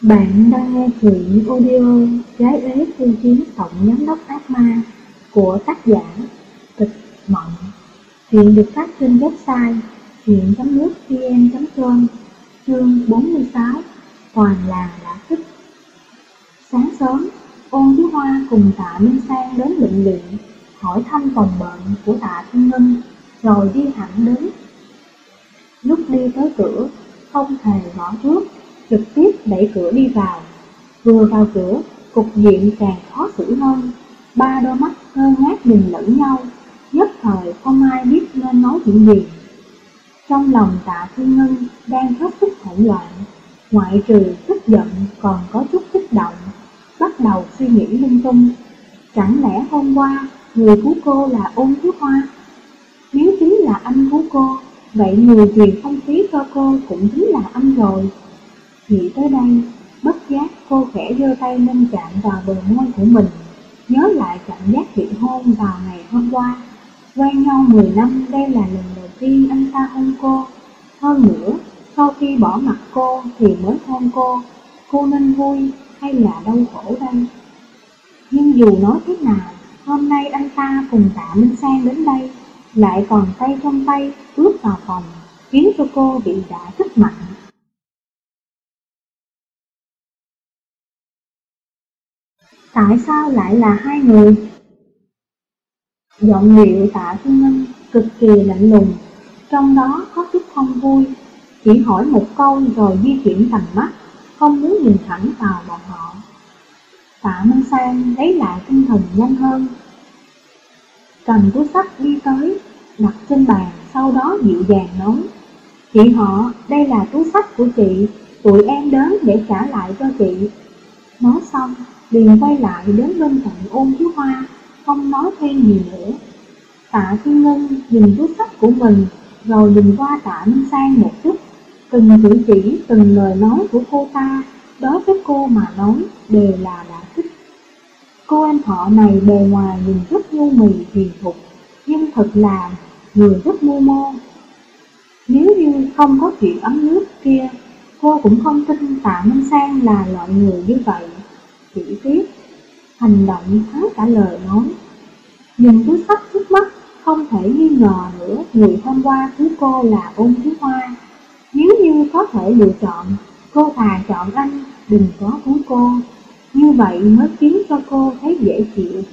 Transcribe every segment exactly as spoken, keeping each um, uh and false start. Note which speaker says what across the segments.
Speaker 1: Bạn đang nghe truyện audio Gái ế khiêu chiến tổng giám đốc ác ma của tác giả Tịch Mộng. Truyện được phát trên website truyện chấm mútvn chấm com. Chương bốn mươi sáu. Toàn làng đã thích. Sáng sớm, Ôn Chí Hoa cùng Tạ Minh Sang đến bệnh viện hỏi thăm phòng bệnh của Tạ Thiên Ngân, rồi đi hẳn đến. Lúc đi tới cửa, không hề gõ trước, trực tiếp đẩy cửa đi vào. Vừa vào cửa, cục diện càng khó xử hơn. Ba đôi mắt ngơ ngác nhìn lẫn nhau, nhất thời không ai biết nên nói chuyện gì. Trong lòng Tạ Thiên Ngân đang hết sức hỗn loạn, ngoại trừ tức giận còn có chút kích động, bắt đầu suy nghĩ lung tung. Chẳng lẽ hôm qua người cứu cô là Ôn Chí Hoa? Nếu chính là anh cứu cô, vậy người truyền không khí cho cô cũng chính là anh rồi. Nghĩ tới đây, bất giác cô khẽ giơ tay lên chạm vào bờ môi của mình, nhớ lại cảm giác bị hôn vào ngày hôm qua. Quen nhau mười năm, đây là lần đầu tiên anh ta hôn cô. Hơn nữa, sau khi bỏ mặt cô thì mới hôn cô. Cô nên vui hay là đau khổ đây? Nhưng dù nói thế nào, hôm nay anh ta cùng Tạ Minh Sang đến đây, lại còn tay trong tay bước vào phòng, khiến cho cô bị đả kích mạnh. Tại sao lại là hai người? Giọng điệu Tạ Thiên Ngân cực kỳ lạnh lùng, trong đó có chút không vui, chỉ hỏi một câu rồi di chuyển tầm mắt, không muốn nhìn thẳng vào bọn họ. Tạ Minh Sang lấy lại tinh thần nhanh hơn, cầm túi xách đi tới, đặt trên bàn, sau đó dịu dàng nói: "Chị họ, đây là túi xách của chị, tụi em đến để trả lại cho chị." Nói xong, liền quay lại đến bên cạnh Ôn Chí Hoa, không nói thêm gì nữa. Tạ Thiên Ngân nhìn túi xách của mình, rồi nhìn qua Tạ Minh Sang một chút. Từng cử chỉ, từng lời nói của cô ta, đối với cô mà nói, đều là đã thích. Cô em họ này bề ngoài nhìn rất nhu mì hiền thục, nhưng thật là người rất mưu mô. Nếu như không có chuyện ấm nước kia, cô cũng không tin Tạ Minh Sang là loại người như vậy. Chỉ tiếc, hành động thắng cả lời nói. Nhìn túi xách trước mắt, không thể nghi ngờ nữa người hôm qua cứu cô là Ôn Chí Hoa. Nếu như có thể lựa chọn, cô thà chọn anh, đừng có cứu cô. Như vậy mới khiến cho cô thấy dễ chịu.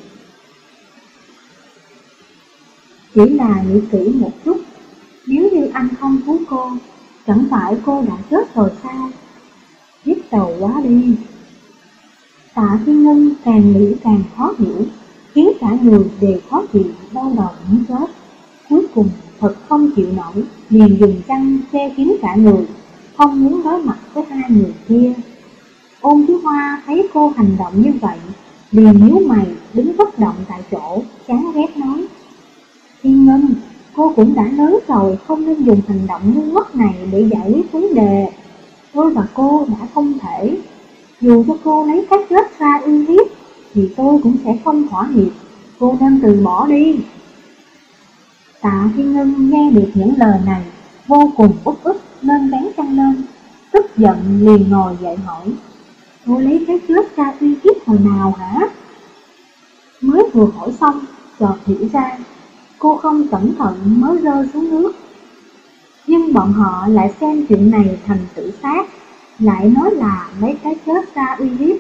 Speaker 1: Chỉ là nghĩ kỹ một chút, nếu như anh không cứu cô, chẳng phải cô đã chết rồi sao? Nhức đầu quá đi. Tạ Thiên Ngân càng nghĩ càng khó hiểu, khiến cả người đều khó chịu, đau đầu muốn chết. Cuối cùng thật không chịu nổi, liền dùng chăn che kín cả người, không muốn đối mặt với hai người kia. Ôn Chí Hoa thấy cô hành động như vậy, liền nhíu mày, đứng bất động tại chỗ, chán ghét nói: "Thiên Ngân, cô cũng đã lớn rồi, không nên dùng hành động ngu ngốc này để giải quyết vấn đề. Tôi và cô đã không thể. Dù cho cô lấy cái chết ra uy hiếp, thì tôi cũng sẽ không thỏa hiệp. Cô nên từ bỏ đi." Tạ Thiên Ngân nghe được những lời này, vô cùng uất ức nên bén chăn lên, tức giận liền ngồi dậy hỏi: "Cô lấy cái chết ra uy hiếp hồi nào hả?" Mới vừa hỏi xong, chợt hiểu ra, cô không cẩn thận mới rơi xuống nước. Nhưng bọn họ lại xem chuyện này thành tự sát, lại nói là lấy cái chết ra uy hiếp.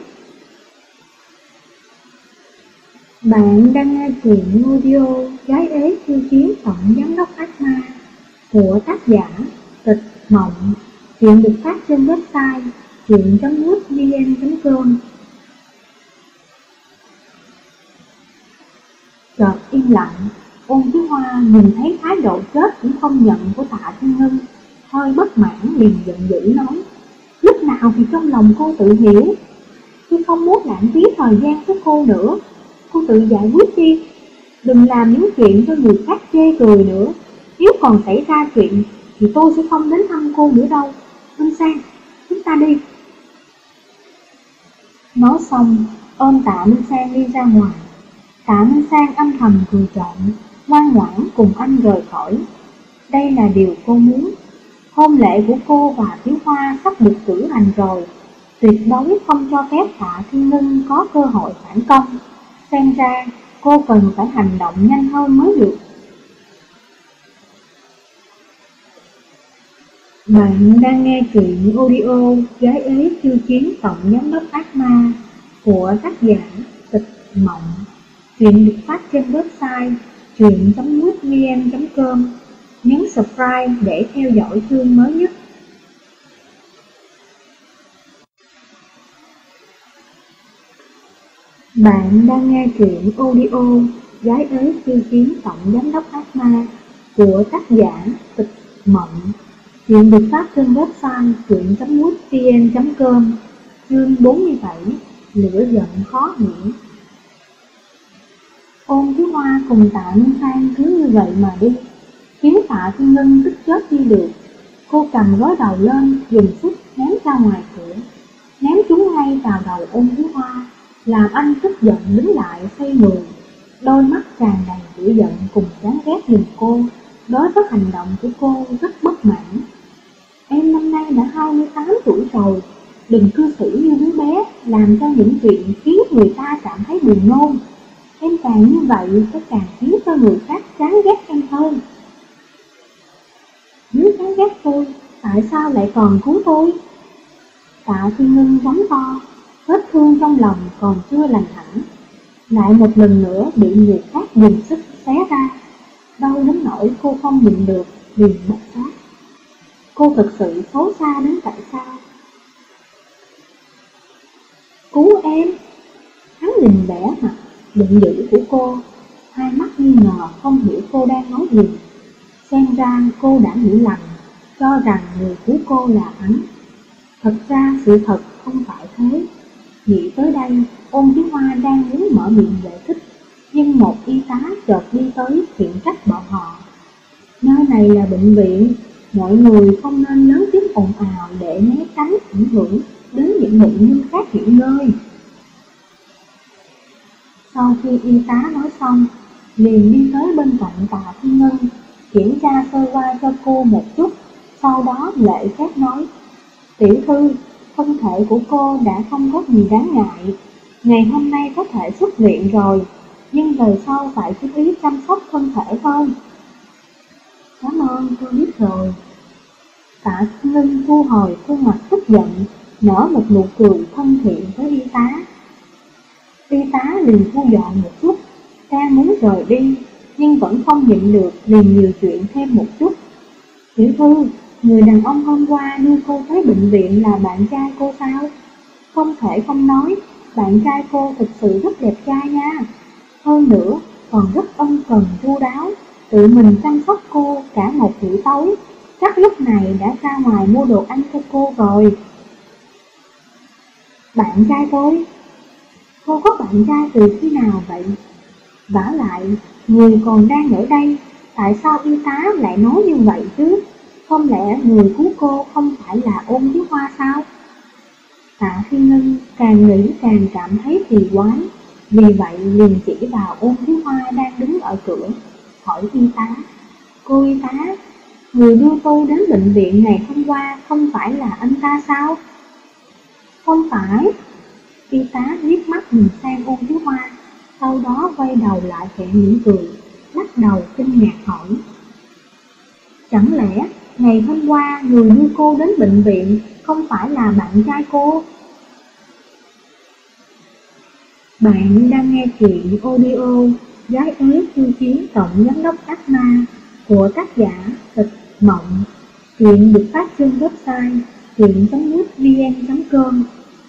Speaker 1: Bạn đang nghe truyện audio Gái ế khiêu chiến tổng giám đốc ác ma của tác giả Tịch Mộng. Truyện được phát trên website truyện chấm mútvn chấm com. Chợt im lặng, Ôn Chí Hoa nhìn thấy thái độ chết cũng không nhận của Tạ Thiên Ngân, hơi bất mãn liền giận dữ nói: "Lúc nào thì trong lòng cô tự hiểu, tôi không muốn lãng phí thời gian với cô nữa. Cô tự giải quyết đi, đừng làm những chuyện cho người khác chê cười nữa. Nếu còn xảy ra chuyện thì tôi sẽ không đến thăm cô nữa đâu. Minh Sang, chúng ta đi." Nói xong, ôm Tạ Minh Sang đi ra ngoài. Tạ Minh Sang âm thầm cười trộm, ngoan ngoãn cùng anh rời khỏi. Đây là điều cô muốn. Hôn lễ của cô và Thiếu Hoa sắp được cử hành rồi. tuyệt đối không cho phép Tạ Thiên Ngân có cơ hội phản công. Xem ra cô cần phải hành động nhanh hơn mới được. Bạn đang nghe truyện audio Gái ế khiêu chiến tổng giám đốc ác ma của tác giả Tịch Mộng. Truyện được phát trên website truyện chấm mútvn chấm com. Nhấn subscribe để theo dõi chương mới nhất. Bạn đang nghe truyện audio Gái ế khiêu chiến tổng giám đốc ác ma của tác giả Tịch Mộng. Truyện được phát trên website truyện chấm mútvn chấm com. Chương bốn mươi bảy. Lửa giận khó hiểu. Ôn Thiếu Hoa cùng Tạ Minh Phan cứ như vậy mà đi, khiến Tạ Thiên Ngân tức chết đi được. Cô cầm gối đầu lên, dùng sức ném ra ngoài cửa, ném chúng ngay vào đầu Ôn Thiếu Hoa, làm anh tức giận đứng lại xoay người, đôi mắt tràn đầy lửa giận cùng chán ghét nhìn cô. Đối với hành động của cô rất bất mãn. Em năm nay đã hai mươi tám tuổi rồi, đừng cư xử như đứa bé, làm cho những chuyện khiến người ta cảm thấy buồn nôn. Em càng như vậy sẽ càng khiến cho người khác chán ghét em hơn. Nếu chán ghét tôi, tại sao lại còn cứu tôi? Tạ Thiên Ngân giống to, vết thương trong lòng còn chưa lành hẳn, lại một lần nữa bị người khác dùng sức xé ra. Đau đến nỗi cô không nhịn được, liền bật phát. Cô thực sự xấu xa đến tại sao? Cứu em! Hắn nhìn vẻ mặt giận dữ của cô, hai mắt nghi ngờ không hiểu cô đang nói gì. Xem ra cô đã hiểu lầm, cho rằng người cứu cô là hắn. Thật ra sự thật không phải thế. Nghĩ tới đây, Ôn Thiếu Hoa đang muốn mở miệng giải thích, nhưng một y tá chợt đi tới khiển trách bọn họ. Nơi này là bệnh viện, mọi người không nên lớn tiếng ồn ào để né tránh ảnh hưởng đến những bệnh nhân khác nghỉ ngơi. Sau khi y tá nói xong, liền đi tới bên cạnh Tạ Thiên Ngân, kiểm tra sơ qua cho cô một chút, sau đó lễ phép nói: Tiểu thư, thân thể của cô đã không có gì đáng ngại, ngày hôm nay có thể xuất viện rồi, nhưng về sau phải chú ý chăm sóc thân thể hơn. Cảm ơn, tôi biết rồi. Tạ Thiên Ngân thu hồi khuôn mặt tức giận, nở một nụ cười thân thiện với y tá. Y tá liền thu dọn một chút, đang muốn rời đi, nhưng vẫn không nhịn được, liền nhiều chuyện thêm một chút. Tiểu thư, người đàn ông hôm qua đưa cô tới bệnh viện là bạn trai cô sao? Không thể không nói, bạn trai cô thực sự rất đẹp trai nha. Hơn nữa, còn rất ân cần chu đáo, tự mình chăm sóc cô cả một buổi tối. Chắc lúc này đã ra ngoài mua đồ ăn cho cô rồi. Bạn trai tôi? Cô có bạn trai từ khi nào vậy? Vả lại, người còn đang ở đây, tại sao y tá lại nói như vậy chứ? Không lẽ người cứu cô không phải là Ôn Thiếu Hoa sao? Tạ Thiên Ngân càng nghĩ càng cảm thấy kỳ quái, vì vậy liền chỉ vào Ôn Thiếu Hoa đang đứng ở cửa, hỏi y tá: Cô y tá, người đưa tôi đến bệnh viện ngày hôm qua không phải là anh ta sao? Không phải. Y tá liếc mắt nhìn sang Ôn Thiếu Hoa, sau đó quay đầu lại khẽ mỉm cười, lắc đầu kinh ngạc hỏi: Chẳng lẽ ngày hôm qua người đưa cô đến bệnh viện không phải là bạn trai cô? Bạn đang nghe truyện audio Gái ế khiêu chiến tổng giám đốc ác ma của tác giả Tịch Mộng. Truyện được phát trên website truyện chấm mútvn chấm com.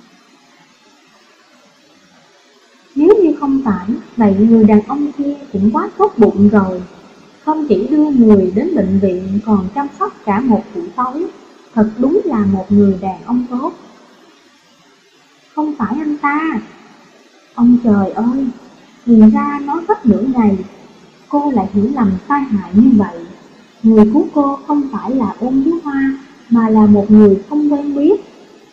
Speaker 1: Nếu như không phải, vậy người đàn ông kia cũng quá tốt bụng rồi. Không chỉ đưa người đến bệnh viện còn chăm sóc cả một buổi tối. Thật đúng là một người đàn ông tốt. Không phải anh ta. Ông trời ơi, thì ra nói hết nửa ngày, cô lại hiểu lầm tai hại như vậy. Người cứu cô không phải là Ôn Thiếu Hoa, mà là một người không quen biết.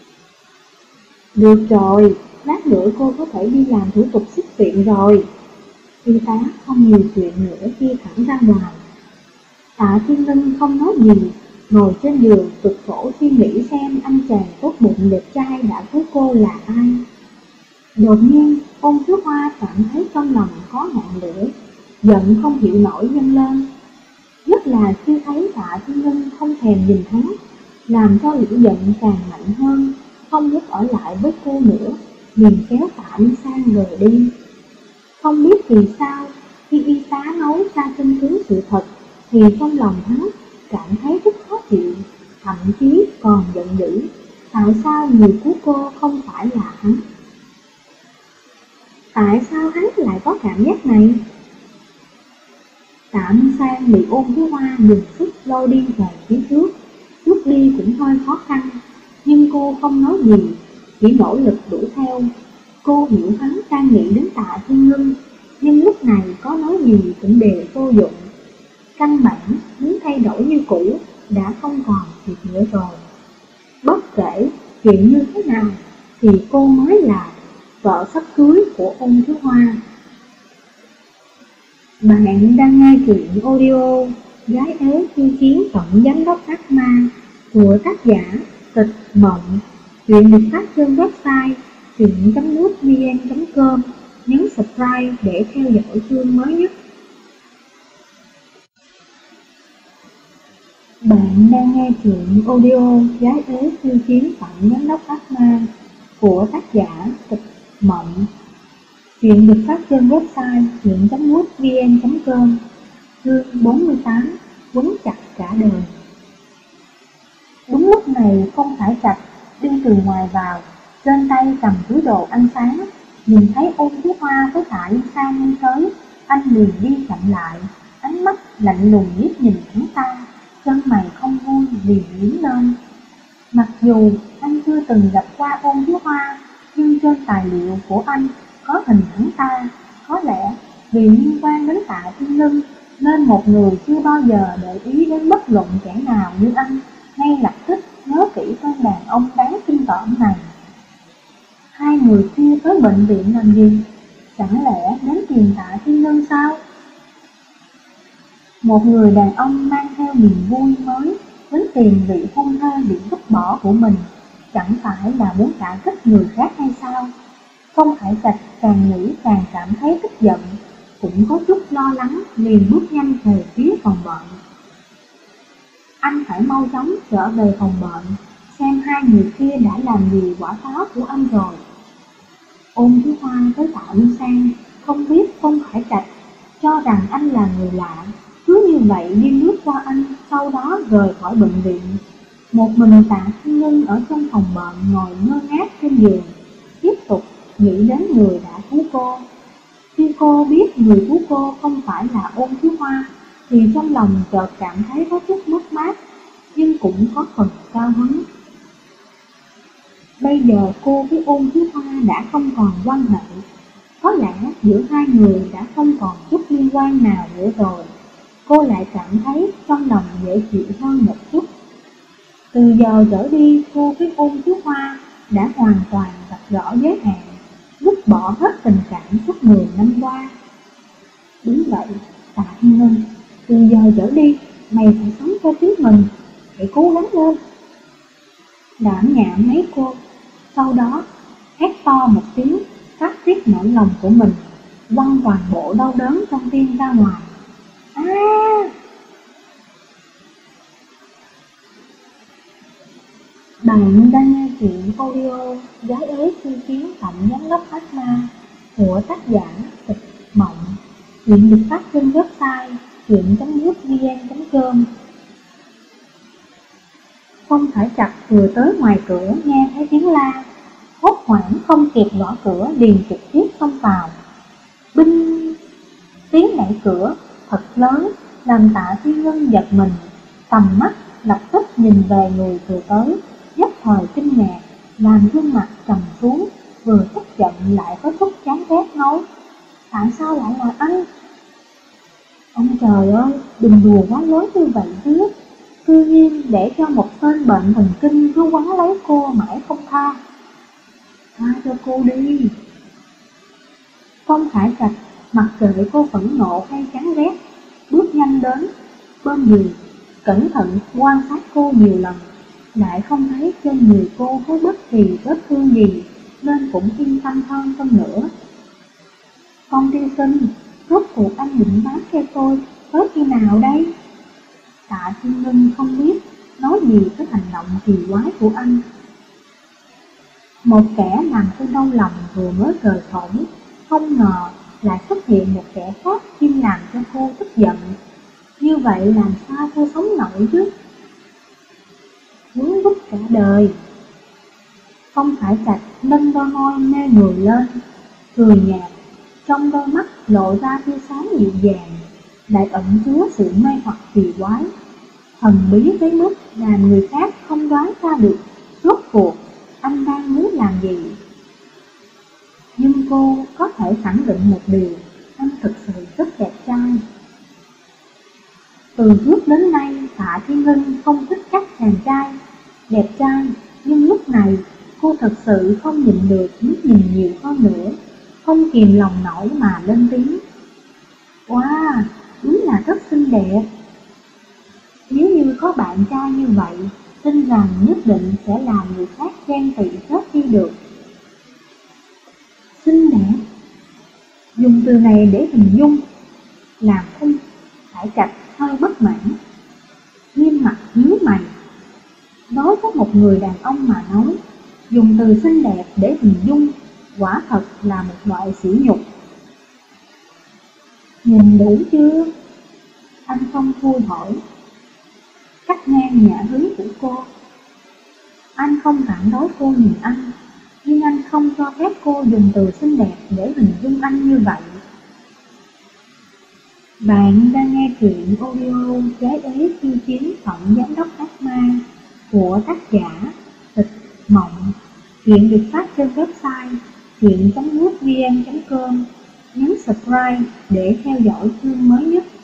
Speaker 1: Được rồi, lát nữa cô có thể đi làm thủ tục xuất viện rồi. Y tá không nhiều chuyện nữa đi thẳng ra ngoài. Tạ Thiên Ngân không nói gì, ngồi trên giường cực khổ suy nghĩ xem anh chàng tốt bụng đẹp trai đã cưới cô là ai. Đột nhiên, Ôn Thiếu Hoa cảm thấy trong lòng có ngọn lửa, giận không hiểu nổi dâng lên. Nhất là khi thấy Tạ Thiên Ngân không thèm nhìn hắn, làm cho lửa giận càng mạnh hơn, không muốn ở lại với cô nữa, liền kéo Tạ Minh Sang rời đi. Không biết vì sao, khi y tá nói ra chứng cứ sự thật, thì trong lòng hắn cảm thấy rất khó chịu, thậm chí còn giận dữ. Tại sao người cứu cô không phải là hắn? Tại sao hắn lại có cảm giác này? Tạ Minh Sang bị Ôn Thiếu Hoa dùng sức lôi đi về phía trước. Lúc đi cũng hơi khó khăn, nhưng cô không nói gì, chỉ nỗ lực đuổi theo. Cô hiểu hắn đang nghĩ đến Tạ Thiên Ngân, nhưng lúc này có nói gì cũng đều vô dụng. Căn bản muốn thay đổi như cũ đã không còn kịp nữa rồi. Bất kể chuyện như thế nào thì cô mới là vợ sắp cưới của Ôn Thiếu Hoa. Bạn đang nghe truyện audio Gái ế khiêu chiến tổng giám đốc ác ma của tác giả Tịch Mộng. Truyện được phát trên website truyện chấm mútvn chấm com. Nhấn subscribe để theo dõi chương mới nhất. Bạn đang nghe truyện audio Gái ế khiêu chiến tổng giám đốc ác ma của tác giả Tịch Mộng. Truyện được phát trên website truyện chấm mútvn chấm com. Chương bốn mươi tám. Quấn chặt cả đời. Đúng lúc này Phong Khải Trạch đi từ ngoài vào, trên tay cầm túi đồ ăn sáng. Nhìn thấy Ôn Thiếu Hoa với Tạ Liên Sang đi tới, anh liền đi chậm lại, ánh mắt lạnh lùng liếc nhìn hắn ta, chân mày không vui liền nhướng lên. Mặc dù anh chưa từng gặp qua Ôn Thiếu Hoa, nhưng trên tài liệu của anh có hình hắn ta. Có lẽ vì liên quan đến Tạ Thiên Ngân, nên một người chưa bao giờ để ý đến bất luận kẻ nào như anh ngay lập tức nhớ kỹ tên đàn ông đáng kinh tởm này. Hai người kia tới bệnh viện làm gì? Chẳng lẽ đến tìm Tạ Thiên Ngân sao? Một người đàn ông mang theo niềm vui mới đến tìm vị hôn thê bị vứt bỏ của mình, chẳng phải là muốn đả kích người khác hay sao? Phong Khải Trạch càng nghĩ càng cảm thấy tức giận, cũng có chút lo lắng, liền bước nhanh về phía phòng bệnh. Anh phải mau chóng trở về phòng bệnh, xem hai người kia đã làm gì quả táo của anh rồi. Ôn Thiếu Hoa với Tạ Minh Sang không biết Phong Khải Trạch cho rằng anh là người lạ, cứ như vậy đi lướt qua anh, sau đó rời khỏi bệnh viện. Một mình Tạ Thiên Ngân ở trong phòng bệnh ngồi ngơ ngác trên giường, tiếp tục nghĩ đến người đã cứu cô. Khi cô biết người cứu cô không phải là Ôn Thiếu Hoa, thì trong lòng chợt cảm thấy có chút mất mát, nhưng cũng có phần cao hứng. Bây giờ cô với Ôn Thiếu Hoa đã không còn quan hệ, có lẽ giữa hai người đã không còn chút liên quan nào nữa rồi. Cô lại cảm thấy trong lòng dễ chịu hơn một chút. Từ giờ trở đi, cô với Ôn Thiếu Hoa đã hoàn toàn gặp rõ giới hạn, vứt bỏ hết tình cảm suốt mười năm qua. Đúng vậy, Tạ Thiên Ngân, từ giờ trở đi, mày phải sống cho chính mình, hãy cố gắng lên. Đảm nhảm mấy cô, sau đó hét to một tiếng, phát tiết nỗi lòng của mình, quăng toàn bộ đau đớn trong tim ra ngoài. À! Bạn đang nghe truyện audio Gái ế khiêu chiến tổng giám đốc ác ma của tác giả Tịch Mộng. Truyện được phát trên website truyện chấm mútvn chấm com. Phong Khải Trạch vừa tới ngoài cửa nghe thấy tiếng la, hốt hoảng không kịp gõ cửa liền trực tiếp xông vào. Binh! Tiếng đẩy cửa thật lớn làm Tạ Thiên Ngân giật mình, tầm mắt lập tức nhìn về người vừa tới, nhất thời kinh ngạc, làm gương mặt trầm xuống, vừa tức giận lại có chút chán ghét nói: tại sao lại là anh? Ông trời ơi, đừng đùa quá lớn như vậy chứ, cư nhiên để cho một tên bệnh thần kinh cứ quấn lấy cô mãi không tha. Tha cho cô đi. Phong Khải Trạch mặc kệ cô phẫn nộ hay chán ghét, bước nhanh đến bên giường, cẩn thận quan sát cô nhiều lần, lại không thấy trên người cô có bất kỳ vết thương gì, nên cũng yên tâm hơn phân nữa. Con tiên sinh, rốt cuộc anh định bán cho tôi tới khi nào đây? Tạ Thiên Ngân không biết nói gì với hành động kỳ quái của anh. Một kẻ làm cô đau lòng vừa mới rời khỏi, không ngờ lại xuất hiện một kẻ khác chuyên làm cho cô tức giận. Như vậy làm sao cô sống nổi chứ? Muốn vứt cả đời. Phong Khải Trạch nâng đôi môi mê người lên, cười nhạt, trong đôi mắt lộ ra tia sáng dịu dàng, lại ẩn chứa sự mê hoặc kỳ quái, thần bí tới mức làm người khác không đoán ra được rốt cuộc anh đang muốn làm gì. Nhưng cô có thể khẳng định một điều, anh thực sự rất đẹp trai. Từ trước đến nay, Tạ Thiên Ngân không thích các chàng trai đẹp trai, nhưng lúc này cô thực sự không nhịn được muốn nhìn nhiều hơn nữa, không kìm lòng nổi mà lên tiếng. Wow, đúng là rất xinh đẹp. Nếu như có bạn trai như vậy, tin rằng nhất định sẽ làm người khác ghen tị chết đi được. Xinh đẹp, dùng từ này để hình dung, làm Phong Khải Trạch hơi bất mãn, nghiêm mặt nhíu mày. Đối với một người đàn ông mà nói, dùng từ xinh đẹp để hình dung quả thật là một loại sỉ nhục. Nhìn đủ chưa? Anh không vui hỏi, cắt ngang nhã hứng của cô. Anh không phản đối cô nhìn anh, nhưng anh không cho phép cô dùng từ xinh đẹp để hình dung anh như vậy. Bạn đang nghe truyện audio Trái Ế Khiêu Chiến Tổng Giám Đốc Ác Ma của tác giả Tịch Mộng. Truyện được phát trên website truyện chấm mútvn chấm com. Nhấn subscribe để theo dõi chương mới nhất.